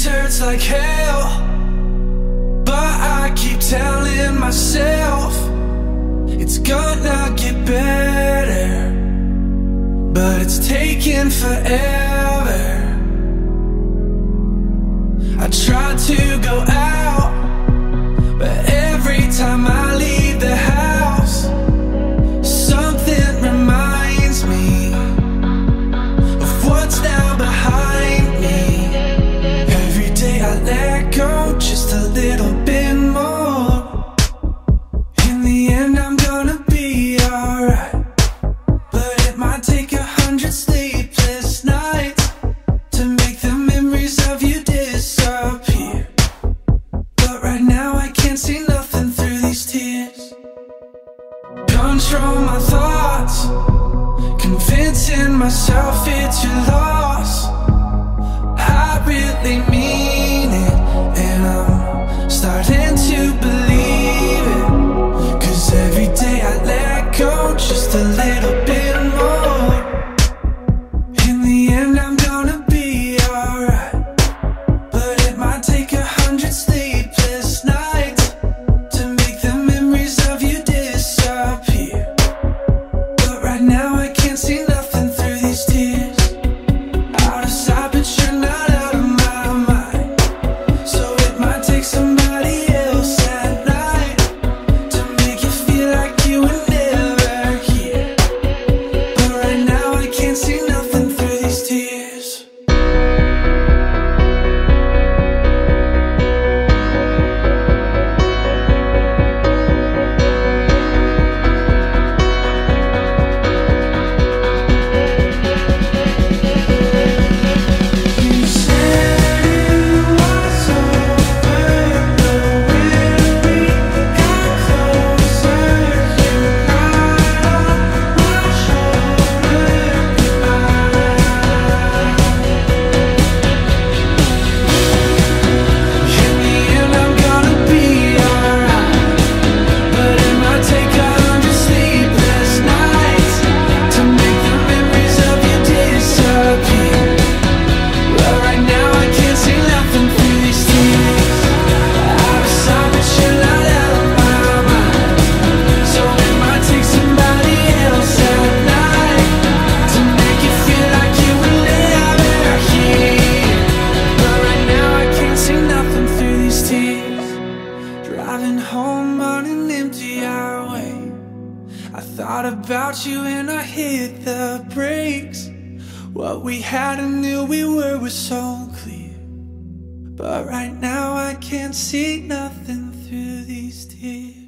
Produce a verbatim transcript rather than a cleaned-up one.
This hurts like hell, but I keep telling myself it's gonna get better, but it's taking forever. I try to go out, but every time I leave the house, something reminds me of what's now behind me. Every day I let go just a little bit more. In the end I'm gonna be alright, but it might take a hundred sleepless nights to make the memories of you disappear. But right now I can't see nothing through these tears. Control my thoughts, convincing myself it's your loss. I really mean it, and I'm starting to believe it. Cause every day I let go just a little bit more. In the end I'm gonna be alright, but it might take a hundred sleepless nights to make the memories of you disappear. But right now I can't see nothing through these tears. Out of sight but you're not out of my mind, so it might take somebody else at night to make you feel like you were never here. But right now I can't see nothing through these tears. You said it was over, but when we got closer, you cried on my shoulder goodbye. In the end I'm gonna be alright, but it might take a hundred sleepless nights to make the memories of you disappear. But right now I can't see nothing through these tears. Out of sight but you're not out of my mind, so it might take somebody else at night to make you feel like you were never here. But right now I can't see nothing through these tears. Driving home on an empty highway, I thought about you and I hit the brakes. What we had and knew we were was so clear, but right now I can't see nothing through these tears.